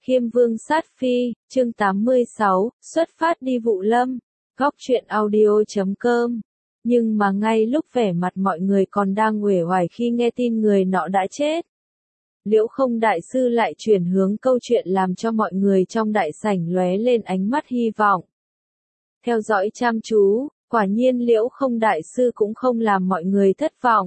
Khiêm Vương sát phi, chương 86, xuất phát đi Vụ Lâm. Góc truyện audio.com. Nhưng mà ngay lúc vẻ mặt mọi người còn đang uể oải khi nghe tin người nọ đã chết, Liễu Không đại sư lại chuyển hướng câu chuyện làm cho mọi người trong đại sảnh lóe lên ánh mắt hy vọng. Theo dõi chăm chú, quả nhiên Liễu Không đại sư cũng không làm mọi người thất vọng.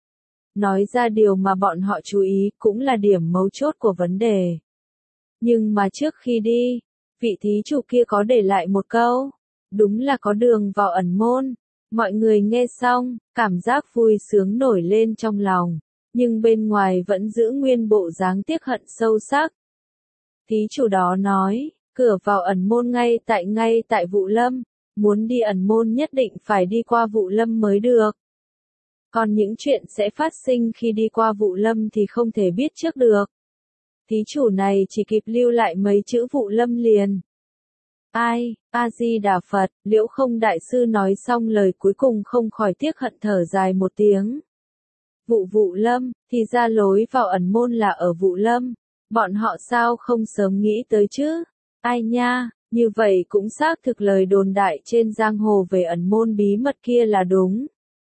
Nói ra điều mà bọn họ chú ý cũng là điểm mấu chốt của vấn đề. Nhưng mà trước khi đi, vị thí chủ kia có để lại một câu, đúng là có đường vào ẩn môn. Mọi người nghe xong, cảm giác vui sướng nổi lên trong lòng, nhưng bên ngoài vẫn giữ nguyên bộ dáng tiếc hận sâu sắc. Thí chủ đó nói, cửa vào ẩn môn ngay tại Vụ Lâm, muốn đi ẩn môn nhất định phải đi qua Vụ Lâm mới được. Còn những chuyện sẽ phát sinh khi đi qua Vụ Lâm thì không thể biết trước được. Thí chủ này chỉ kịp lưu lại mấy chữ Vụ Lâm liền. Ai, A-di-đà Phật, Liễu Không đại sư nói xong lời cuối cùng không khỏi tiếc hận thở dài một tiếng. Vụ Lâm, thì ra lối vào ẩn môn là ở Vụ Lâm, bọn họ sao không sớm nghĩ tới chứ? Ai nha, như vậy cũng xác thực lời đồn đại trên giang hồ về ẩn môn bí mật kia là đúng.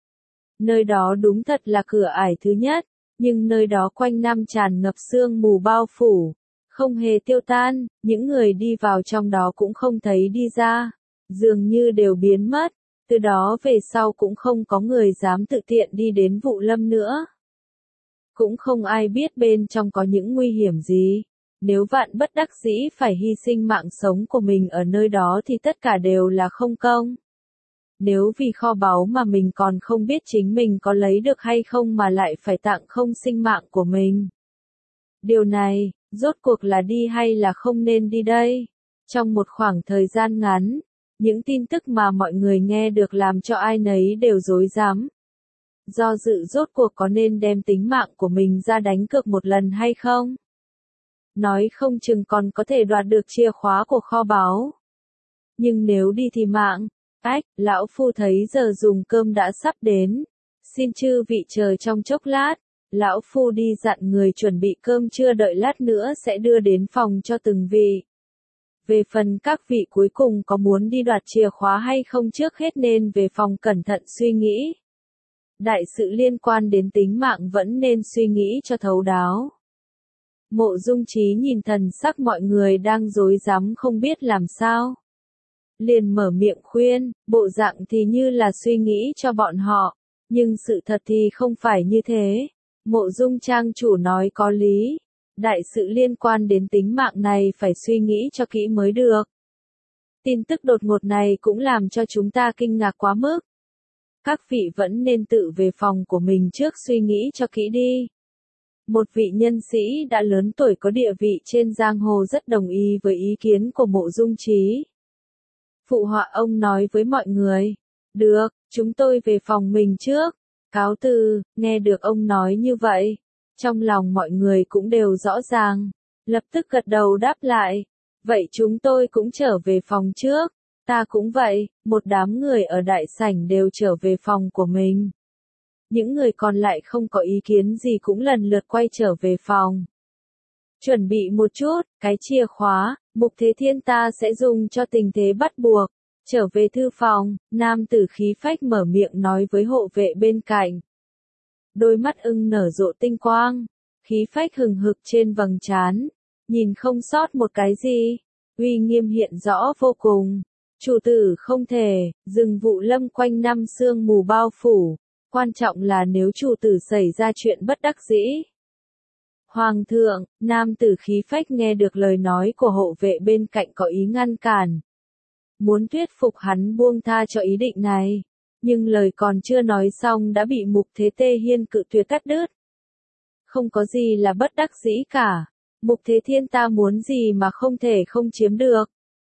Nơi đó đúng thật là cửa ải thứ nhất, nhưng nơi đó quanh năm tràn ngập sương mù bao phủ, không hề tiêu tan, những người đi vào trong đó cũng không thấy đi ra, dường như đều biến mất, từ đó về sau cũng không có người dám tự tiện đi đến Vụ Lâm nữa. Cũng không ai biết bên trong có những nguy hiểm gì, nếu vạn bất đắc dĩ phải hy sinh mạng sống của mình ở nơi đó thì tất cả đều là không công. Nếu vì kho báu mà mình còn không biết chính mình có lấy được hay không mà lại phải tặng không sinh mạng của mình. Điều này, rốt cuộc là đi hay là không nên đi đây? Trong một khoảng thời gian ngắn, những tin tức mà mọi người nghe được làm cho ai nấy đều rối rắm. Do dự rốt cuộc có nên đem tính mạng của mình ra đánh cược một lần hay không? Nói không chừng còn có thể đoạt được chìa khóa của kho báu. Nhưng nếu đi thì mạng, lão phu thấy giờ dùng cơm đã sắp đến. Xin chư vị chờ trong chốc lát, lão phu đi dặn người chuẩn bị cơm trưa đợi lát nữa sẽ đưa đến phòng cho từng vị. Về phần các vị cuối cùng có muốn đi đoạt chìa khóa hay không trước hết nên về phòng cẩn thận suy nghĩ. Đại sự liên quan đến tính mạng vẫn nên suy nghĩ cho thấu đáo. Mộ Dung Chí nhìn thần sắc mọi người đang rối rắm không biết làm sao, liền mở miệng khuyên, bộ dạng thì như là suy nghĩ cho bọn họ, nhưng sự thật thì không phải như thế. Mộ Dung trang chủ nói có lý, đại sự liên quan đến tính mạng này phải suy nghĩ cho kỹ mới được. Tin tức đột ngột này cũng làm cho chúng ta kinh ngạc quá mức. Các vị vẫn nên tự về phòng của mình trước suy nghĩ cho kỹ đi. Một vị nhân sĩ đã lớn tuổi có địa vị trên giang hồ rất đồng ý với ý kiến của Mộ Dung Chí. Phụ họa ông nói với mọi người, được, chúng tôi về phòng mình trước, cáo từ. Nghe được ông nói như vậy, trong lòng mọi người cũng đều rõ ràng, lập tức gật đầu đáp lại, vậy chúng tôi cũng trở về phòng trước, ta cũng vậy. Một đám người ở đại sảnh đều trở về phòng của mình. Những người còn lại không có ý kiến gì cũng lần lượt quay trở về phòng. Chuẩn bị một chút, cái chìa khóa, Mục Thế Thiên ta sẽ dùng cho tình thế bắt buộc. Trở về thư phòng, nam tử khí phách mở miệng nói với hộ vệ bên cạnh. Đôi mắt ưng nở rộ tinh quang, khí phách hừng hực trên vầng trán, nhìn không sót một cái gì, uy nghiêm hiện rõ vô cùng. Chủ tử không thể, dừng Vụ Lâm quanh năm sương mù bao phủ, quan trọng là nếu chủ tử xảy ra chuyện bất đắc dĩ. Hoàng thượng, nam tử khí phách nghe được lời nói của hộ vệ bên cạnh có ý ngăn cản. Muốn thuyết phục hắn buông tha cho ý định này, nhưng lời còn chưa nói xong đã bị Mục Thế Tê Hiên cự tuyệt cắt đứt. Không có gì là bất đắc dĩ cả, Mục Thế Thiên ta muốn gì mà không thể không chiếm được.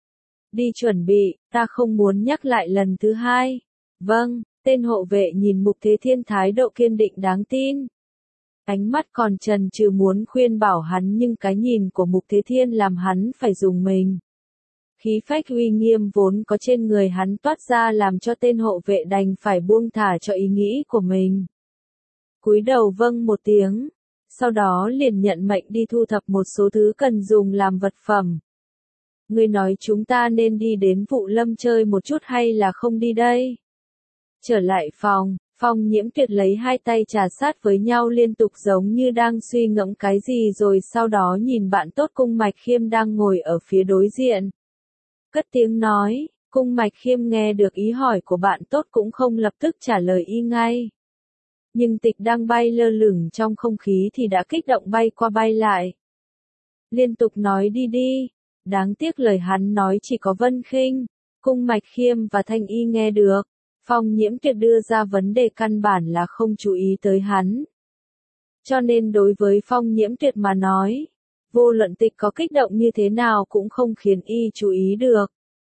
Đi chuẩn bị, ta không muốn nhắc lại lần thứ hai. Vâng, tên hộ vệ nhìn Mục Thế Thiên thái độ kiên định đáng tin. Ánh mắt còn chần chừ muốn khuyên bảo hắn nhưng cái nhìn của Mục Thế Thiên làm hắn phải rùng mình. Khí phách uy nghiêm vốn có trên người hắn toát ra làm cho tên hộ vệ đành phải buông thả cho ý nghĩ của mình. Cúi đầu vâng một tiếng, sau đó liền nhận mệnh đi thu thập một số thứ cần dùng làm vật phẩm. Ngươi nói chúng ta nên đi đến Vụ Lâm chơi một chút hay là không đi đây? Trở lại phòng, Phong Nhiễm Tuyệt lấy hai tay trà sát với nhau liên tục giống như đang suy ngẫm cái gì rồi sau đó nhìn bạn tốt Cung Mạch Khiêm đang ngồi ở phía đối diện. Cất tiếng nói, Cung Mạch Khiêm nghe được ý hỏi của bạn tốt cũng không lập tức trả lời y ngay. Nhưng Tịch đang bay lơ lửng trong không khí thì đã kích động bay qua bay lại. Liên tục nói đi đi, đáng tiếc lời hắn nói chỉ có Vân Khinh, Cung Mạch Khiêm và Thanh Y nghe được. Phong Nhiễm Tuyệt đưa ra vấn đề căn bản là không chú ý tới hắn. Cho nên đối với Phong Nhiễm Tuyệt mà nói, vô luận Tịch có kích động như thế nào cũng không khiến y chú ý được.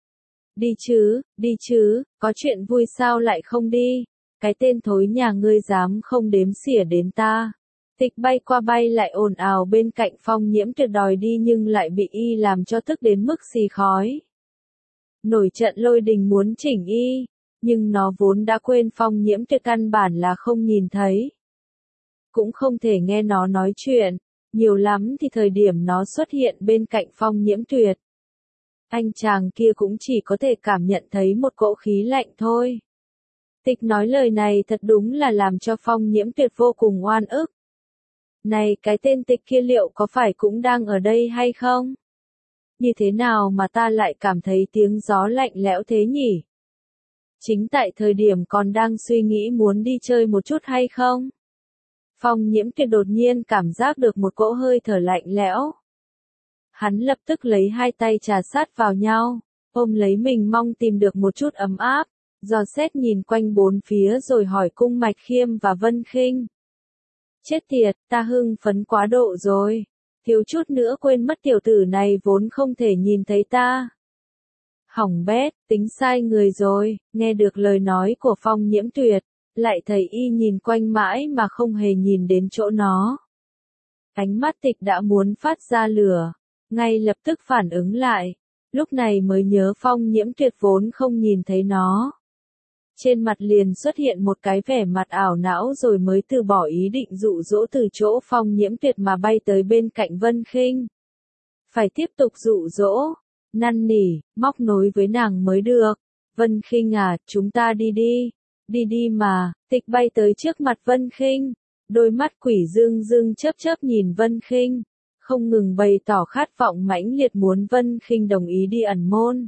Đi chứ, có chuyện vui sao lại không đi, cái tên thối nhà ngươi dám không đếm xỉa đến ta. Tịch bay qua bay lại ồn ào bên cạnh Phong Nhiễm Tuyệt đòi đi nhưng lại bị y làm cho tức đến mức xì khói. Nổi trận lôi đình muốn chỉnh y, nhưng nó vốn đã quên Phong Nhiễm Tuyệt căn bản là không nhìn thấy. Cũng không thể nghe nó nói chuyện, nhiều lắm thì thời điểm nó xuất hiện bên cạnh Phong Nhiễm Tuyệt. Anh chàng kia cũng chỉ có thể cảm nhận thấy một cỗ khí lạnh thôi. Tịch nói lời này thật đúng là làm cho Phong Nhiễm Tuyệt vô cùng oan ức. Này cái tên Tịch kia liệu có phải cũng đang ở đây hay không? Như thế nào mà ta lại cảm thấy tiếng gió lạnh lẽo thế nhỉ? Chính tại thời điểm còn đang suy nghĩ muốn đi chơi một chút hay không? Phong Nhiễm Tuyệt đột nhiên cảm giác được một cỗ hơi thở lạnh lẽo. Hắn lập tức lấy hai tay trà sát vào nhau, ôm lấy mình mong tìm được một chút ấm áp, dò xét nhìn quanh bốn phía rồi hỏi Cung Mạch Khiêm và Vân Khinh. Chết tiệt, ta hưng phấn quá độ rồi, thiếu chút nữa quên mất tiểu tử này vốn không thể nhìn thấy ta. Hỏng bét, tính sai người rồi, nghe được lời nói của Phong Nhiễm Tuyệt, lại thấy y nhìn quanh mãi mà không hề nhìn đến chỗ nó. Ánh mắt Tịch đã muốn phát ra lửa, ngay lập tức phản ứng lại, lúc này mới nhớ Phong Nhiễm Tuyệt vốn không nhìn thấy nó. Trên mặt liền xuất hiện một cái vẻ mặt ảo não rồi mới từ bỏ ý định dụ dỗ từ chỗ Phong Nhiễm Tuyệt mà bay tới bên cạnh Vân Khinh. Phải tiếp tục dụ dỗ, năn nỉ, móc nối với nàng mới được. Vân Khinh à, chúng ta đi đi mà. Tịch bay tới trước mặt Vân Khinh, đôi mắt quỷ dương dương chớp chớp nhìn Vân Khinh, không ngừng bày tỏ khát vọng mãnh liệt muốn Vân Khinh đồng ý đi ẩn môn.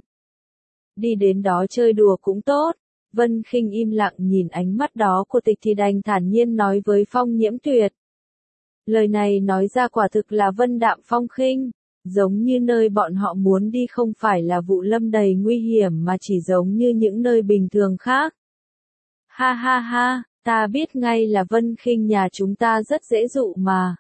Đi đến đó chơi đùa cũng tốt. Vân Khinh im lặng nhìn ánh mắt đó của Tịch thì đành thản nhiên nói với Phong Nhiễm Tuyệt. Lời này nói ra quả thực là vân đạm phong khinh, giống như nơi bọn họ muốn đi không phải là Vụ Lâm đầy nguy hiểm mà chỉ giống như những nơi bình thường khác. Ha ha ha, ta biết ngay là Vân Khinh nhà chúng ta rất dễ dụ mà.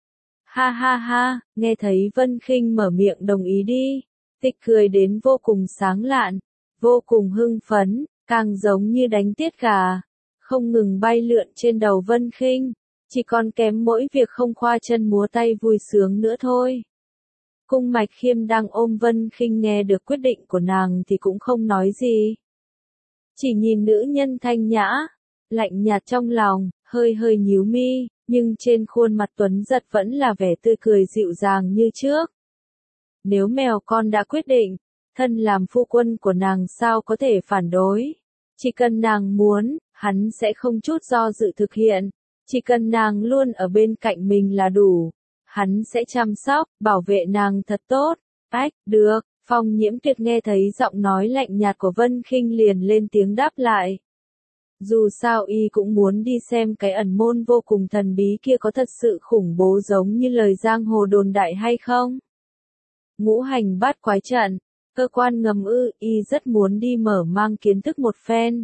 Ha ha ha, nghe thấy Vân Khinh mở miệng đồng ý đi, Tịch cười đến vô cùng sáng lạn, vô cùng hưng phấn, càng giống như đánh tiết gà, không ngừng bay lượn trên đầu Vân Khinh, chỉ còn kém mỗi việc không khoa chân múa tay vui sướng nữa thôi. Cung Mạch Khiêm đang ôm Vân Khinh nghe được quyết định của nàng thì cũng không nói gì. Chỉ nhìn nữ nhân thanh nhã, lạnh nhạt trong lòng, hơi hơi nhíu mi, nhưng trên khuôn mặt tuấn giật vẫn là vẻ tươi cười dịu dàng như trước. Nếu mèo con đã quyết định, thân làm phu quân của nàng sao có thể phản đối. Chỉ cần nàng muốn, hắn sẽ không chút do dự thực hiện. Chỉ cần nàng luôn ở bên cạnh mình là đủ. Hắn sẽ chăm sóc, bảo vệ nàng thật tốt. Ách, được. Phong Nhiễm Tuyệt nghe thấy giọng nói lạnh nhạt của Vân Khinh liền lên tiếng đáp lại. Dù sao y cũng muốn đi xem cái ẩn môn vô cùng thần bí kia có thật sự khủng bố giống như lời giang hồ đồn đại hay không. Ngũ hành bát quái trận, cơ quan ngầm y rất muốn đi mở mang kiến thức một phen.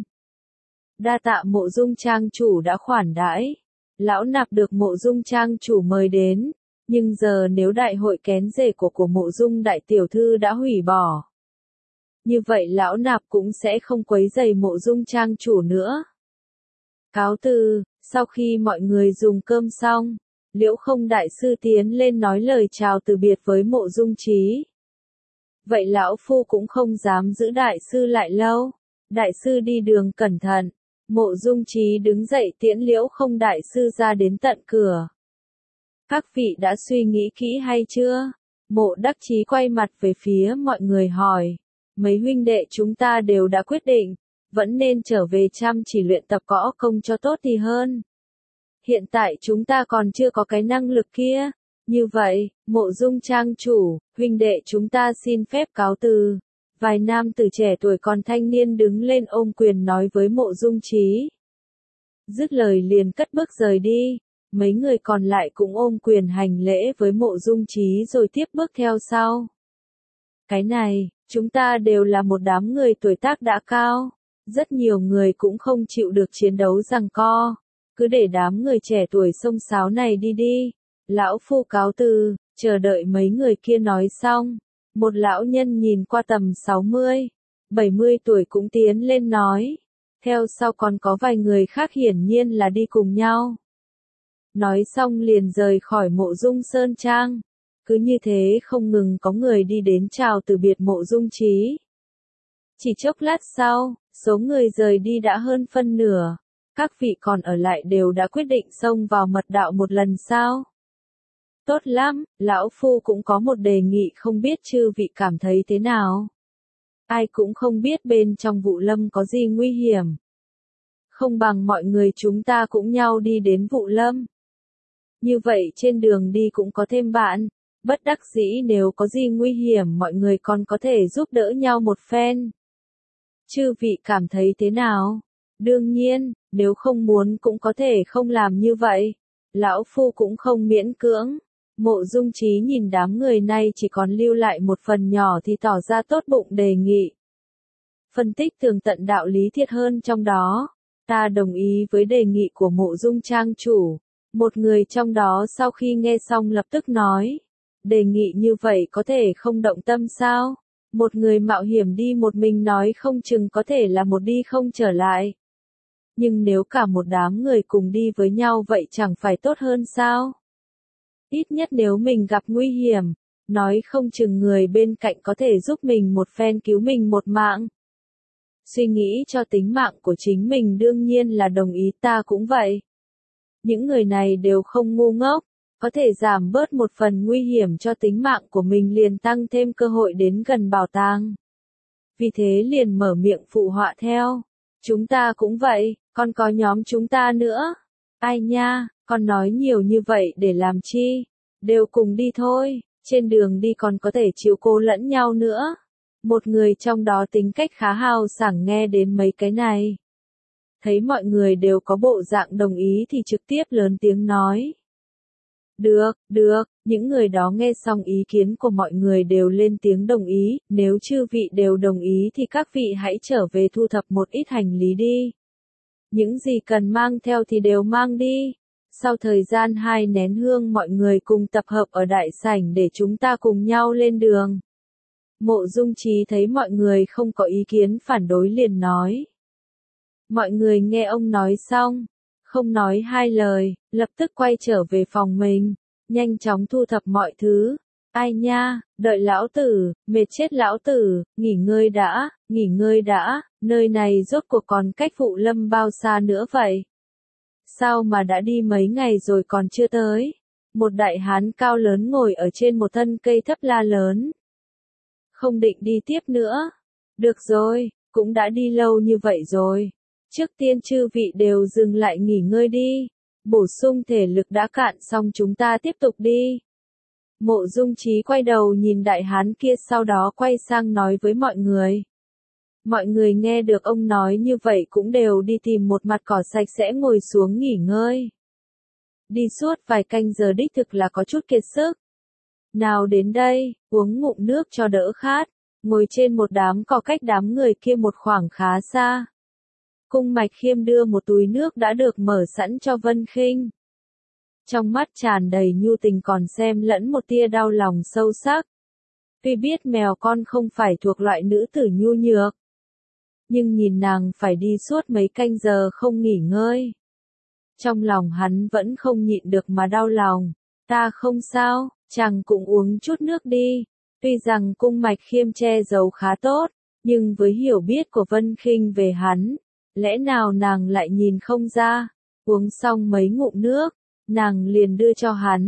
Đa tạ Mộ Dung trang chủ đã khoản đãi. Lão nạp được Mộ Dung trang chủ mời đến, nhưng giờ nếu đại hội kén rể của Mộ Dung đại tiểu thư đã hủy bỏ, như vậy lão nạp cũng sẽ không quấy rầy Mộ Dung trang chủ nữa. Cáo từ. Sau khi mọi người dùng cơm xong, Liễu Không đại sư tiến lên nói lời chào từ biệt với Mộ Dung Chí. Vậy lão phu cũng không dám giữ đại sư lại lâu. Đại sư đi đường cẩn thận. Mộ Dung Chí đứng dậy tiễn Liễu Không đại sư ra đến tận cửa. Các vị đã suy nghĩ kỹ hay chưa? Mộ Đắc Chí quay mặt về phía mọi người hỏi. Mấy huynh đệ chúng ta đều đã quyết định, vẫn nên trở về chăm chỉ luyện tập võ công cho tốt thì hơn. Hiện tại chúng ta còn chưa có cái năng lực kia. Như vậy, Mộ Dung trang chủ, huynh đệ chúng ta xin phép cáo từ. Vài nam tử trẻ tuổi còn thanh niên đứng lên ôm quyền nói với Mộ Dung Chí. Dứt lời liền cất bước rời đi. Mấy người còn lại cũng ôm quyền hành lễ với Mộ Dung Chí rồi tiếp bước theo sau. Cái này, chúng ta đều là một đám người tuổi tác đã cao. Rất nhiều người cũng không chịu được chiến đấu giằng co. Cứ để đám người trẻ tuổi xông xáo này đi đi. Lão phu cáo từ, chờ đợi mấy người kia nói xong. Một lão nhân nhìn qua tầm 60, 70 tuổi cũng tiến lên nói. Theo sau còn có vài người khác hiển nhiên là đi cùng nhau. Nói xong liền rời khỏi Mộ Dung Sơn Trang. Cứ như thế không ngừng có người đi đến chào từ biệt Mộ Dung Chí. Chỉ chốc lát sau, số người rời đi đã hơn phân nửa. Các vị còn ở lại đều đã quyết định xông vào mật đạo một lần sao? Tốt lắm, lão phu cũng có một đề nghị không biết chư vị cảm thấy thế nào? Ai cũng không biết bên trong Vụ Lâm có gì nguy hiểm. Không bằng mọi người chúng ta cũng nhau đi đến Vụ Lâm. Như vậy trên đường đi cũng có thêm bạn, bất đắc dĩ nếu có gì nguy hiểm mọi người còn có thể giúp đỡ nhau một phen. Chư vị cảm thấy thế nào? Đương nhiên, nếu không muốn cũng có thể không làm như vậy. Lão phu cũng không miễn cưỡng. Mộ Dung Chí nhìn đám người này chỉ còn lưu lại một phần nhỏ thì tỏ ra tốt bụng đề nghị. Phân tích tường tận đạo lý thiệt hơn trong đó. Ta đồng ý với đề nghị của Mộ Dung trang chủ. Một người trong đó sau khi nghe xong lập tức nói. Đề nghị như vậy có thể không động tâm sao? Một người mạo hiểm đi một mình nói không chừng có thể là một đi không trở lại. Nhưng nếu cả một đám người cùng đi với nhau vậy chẳng phải tốt hơn sao? Ít nhất nếu mình gặp nguy hiểm, nói không chừng người bên cạnh có thể giúp mình một phen cứu mình một mạng. Suy nghĩ cho tính mạng của chính mình đương nhiên là đồng ý, ta cũng vậy. Những người này đều không ngu ngốc, có thể giảm bớt một phần nguy hiểm cho tính mạng của mình liền tăng thêm cơ hội đến gần bảo tàng. Vì thế liền mở miệng phụ họa theo. Chúng ta cũng vậy, còn có nhóm chúng ta nữa. Ai nha, con nói nhiều như vậy để làm chi? Đều cùng đi thôi, trên đường đi còn có thể chiếu cố lẫn nhau nữa. Một người trong đó tính cách khá hào sảng nghe đến mấy cái này. Thấy mọi người đều có bộ dạng đồng ý thì trực tiếp lớn tiếng nói. Được, những người đó nghe xong ý kiến của mọi người đều lên tiếng đồng ý, nếu chư vị đều đồng ý thì các vị hãy trở về thu thập một ít hành lý đi. Những gì cần mang theo thì đều mang đi. Sau thời gian 2 nén hương mọi người cùng tập hợp ở đại sảnh để chúng ta cùng nhau lên đường. Mộ Dung Chí thấy mọi người không có ý kiến phản đối liền nói. Mọi người nghe ông nói xong, không nói hai lời, lập tức quay trở về phòng mình, nhanh chóng thu thập mọi thứ. Ai nha, đợi lão tử, mệt chết lão tử, nghỉ ngơi đã, nơi này rốt cuộc còn cách Vụ Lâm bao xa nữa vậy? Sao mà đã đi mấy ngày rồi còn chưa tới? Một đại hán cao lớn ngồi ở trên một thân cây thấp la lớn. Không định đi tiếp nữa. Được rồi, cũng đã đi lâu như vậy rồi. Trước tiên chư vị đều dừng lại nghỉ ngơi đi. Bổ sung thể lực đã cạn xong chúng ta tiếp tục đi. Mộ Dung Chí quay đầu nhìn đại hán kia sau đó quay sang nói với mọi người. Mọi người nghe được ông nói như vậy cũng đều đi tìm một mặt cỏ sạch sẽ ngồi xuống nghỉ ngơi. Đi suốt vài canh giờ đích thực là có chút kiệt sức. Nào đến đây, uống ngụm nước cho đỡ khát, ngồi trên một đám cỏ cách đám người kia một khoảng khá xa. Cung Mạch Khiêm đưa một túi nước đã được mở sẵn cho Vân Khinh. Trong mắt tràn đầy nhu tình còn xem lẫn một tia đau lòng sâu sắc. Tuy biết mèo con không phải thuộc loại nữ tử nhu nhược, nhưng nhìn nàng phải đi suốt mấy canh giờ không nghỉ ngơi. Trong lòng hắn vẫn không nhịn được mà đau lòng. Ta không sao, chàng cũng uống chút nước đi. Tuy rằng Cung Mạch Khiêm che giấu khá tốt, nhưng với hiểu biết của Vân Khinh về hắn, lẽ nào nàng lại nhìn không ra. Uống xong mấy ngụm nước, nàng liền đưa cho hắn.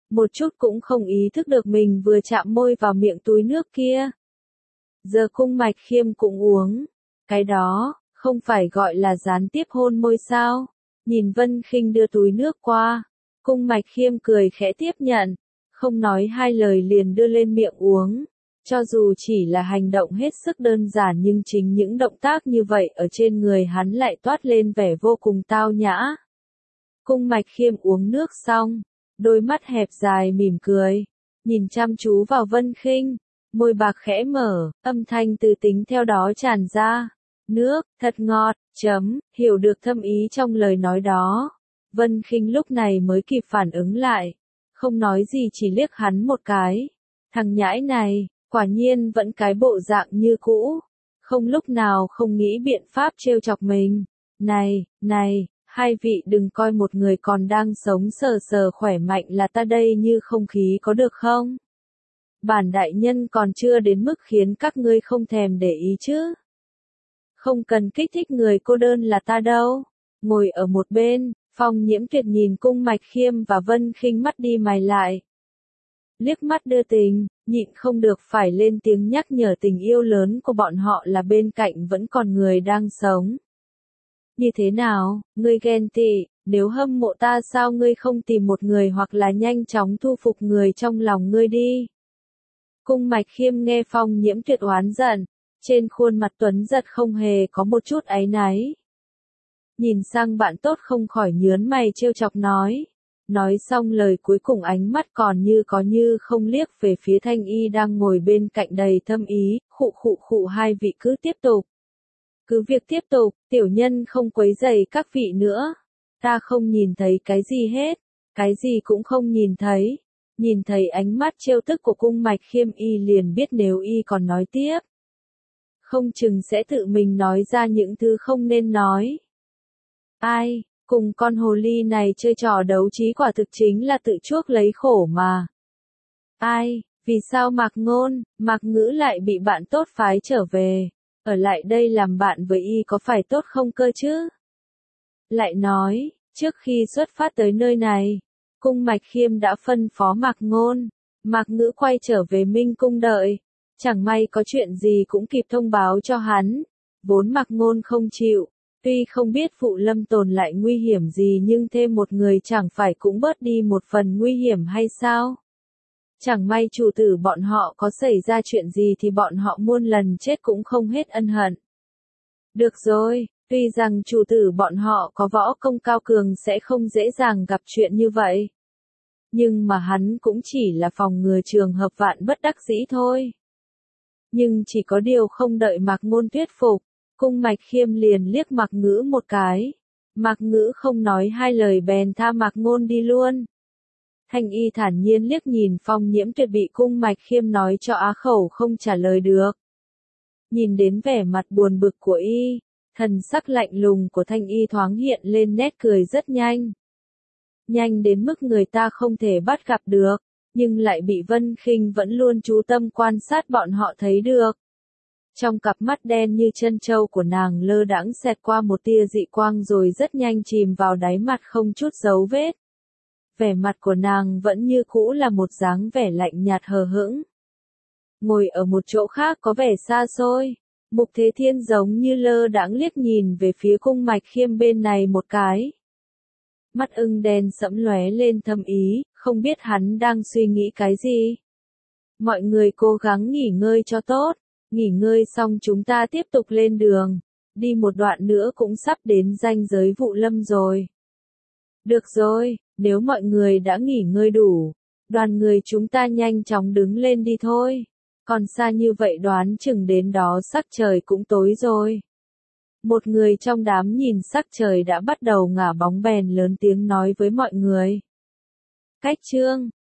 một chút cũng không ý thức được mình vừa chạm môi vào miệng túi nước kia. Giờ Cung Mạch Khiêm cũng uống. Cái đó, không phải gọi là gián tiếp hôn môi sao? Nhìn Vân Khinh đưa túi nước qua, Cung Mạch Khiêm cười khẽ tiếp nhận, không nói hai lời liền đưa lên miệng uống. Cho dù chỉ là hành động hết sức đơn giản nhưng chính những động tác như vậy ở trên người hắn lại toát lên vẻ vô cùng tao nhã. Cung Mạch Khiêm uống nước xong, đôi mắt hẹp dài mỉm cười, nhìn chăm chú vào Vân Khinh, môi bạc khẽ mở, âm thanh từ tính theo đó tràn ra. Nước, thật ngọt, hiểu được thâm ý trong lời nói đó. Vân Khinh lúc này mới kịp phản ứng lại, không nói gì chỉ liếc hắn một cái. Thằng nhãi này, quả nhiên vẫn cái bộ dạng như cũ, không lúc nào không nghĩ biện pháp trêu chọc mình. Này, hai vị đừng coi một người còn đang sống sờ sờ khỏe mạnh là ta đây như không khí có được không? Bản đại nhân còn chưa đến mức khiến các ngươi không thèm để ý chứ. Không cần kích thích người cô đơn là ta đâu. Ngồi ở một bên, Phong Nhiễm Tuyệt nhìn Cung Mạch Khiêm và Vân Khinh mắt đi mày lại. Liếc mắt đưa tình, nhịn không được phải lên tiếng nhắc nhở tình yêu lớn của bọn họ là bên cạnh vẫn còn người đang sống. Như thế nào, ngươi ghen tị, nếu hâm mộ ta sao ngươi không tìm một người hoặc là nhanh chóng thu phục người trong lòng ngươi đi. Cung Mạch Khiêm nghe Phong Nhiễm Tuyệt oán giận, trên khuôn mặt tuấn giật không hề có một chút áy náy. Nhìn sang bạn tốt không khỏi nhớn mày trêu chọc nói. Nói xong lời cuối cùng ánh mắt còn như có như không liếc về phía Thanh Y đang ngồi bên cạnh đầy thâm ý, khụ hai vị cứ tiếp tục. Cứ việc tiếp tục, tiểu nhân không quấy rầy các vị nữa. Ta không nhìn thấy cái gì hết, cái gì cũng không nhìn thấy. Nhìn thấy ánh mắt trêu tức của Cung Mạch Khiêm y liền biết nếu y còn nói tiếp, không chừng sẽ tự mình nói ra những thứ không nên nói. Ai, cùng con hồ ly này chơi trò đấu trí quả thực chính là tự chuốc lấy khổ mà. Ai, vì sao Mạc Ngữ lại bị bạn tốt phái trở về, ở lại đây làm bạn với y có phải tốt không cơ chứ? Lại nói, trước khi xuất phát tới nơi này, Cung Mạch Khiêm đã phân phó Mạc Ngữ quay trở về Minh Cung đợi. Chẳng may có chuyện gì cũng kịp thông báo cho hắn. Vốn Mạc Ngôn không chịu, tuy không biết Phụ Lâm tồn lại nguy hiểm gì nhưng thêm một người chẳng phải cũng bớt đi một phần nguy hiểm hay sao? Chẳng may chủ tử bọn họ có xảy ra chuyện gì thì bọn họ muôn lần chết cũng không hết ân hận. Được rồi, tuy rằng chủ tử bọn họ có võ công cao cường sẽ không dễ dàng gặp chuyện như vậy. Nhưng mà hắn cũng chỉ là phòng ngừa trường hợp vạn bất đắc dĩ thôi. Nhưng chỉ có điều không đợi Mạc Ngôn thuyết phục, Cung Mạch Khiêm liền liếc Mạc Ngữ một cái. Mạc Ngữ không nói hai lời bèn tha Mạc Ngôn đi luôn. Thanh Y thản nhiên liếc nhìn Phong Nhiễm Tuyệt bị Cung Mạch Khiêm nói cho á khẩu không trả lời được. Nhìn đến vẻ mặt buồn bực của y, thần sắc lạnh lùng của Thanh Y thoáng hiện lên nét cười rất nhanh. Nhanh đến mức người ta không thể bắt gặp được, nhưng lại bị Vân Khinh vẫn luôn chú tâm quan sát bọn họ thấy được. Trong cặp mắt đen như chân trâu của nàng lơ đãng xẹt qua một tia dị quang rồi rất nhanh chìm vào đáy mặt không chút dấu vết. Vẻ mặt của nàng vẫn như cũ là một dáng vẻ lạnh nhạt hờ hững. Ngồi ở một chỗ khác có vẻ xa xôi, Mục Thế Thiên giống như lơ đãng liếc nhìn về phía Cung Mạch Khiêm bên này một cái. Mắt ưng đen sẫm lóe lên thâm ý, không biết hắn đang suy nghĩ cái gì. Mọi người cố gắng nghỉ ngơi cho tốt, nghỉ ngơi xong chúng ta tiếp tục lên đường, đi một đoạn nữa cũng sắp đến ranh giới Vụ Lâm rồi. Được rồi, nếu mọi người đã nghỉ ngơi đủ, đoàn người chúng ta nhanh chóng đứng lên đi thôi. Còn xa như vậy đoán chừng đến đó sắc trời cũng tối rồi. Một người trong đám nhìn sắc trời đã bắt đầu ngả bóng bèn lớn tiếng nói với mọi người. Cách chương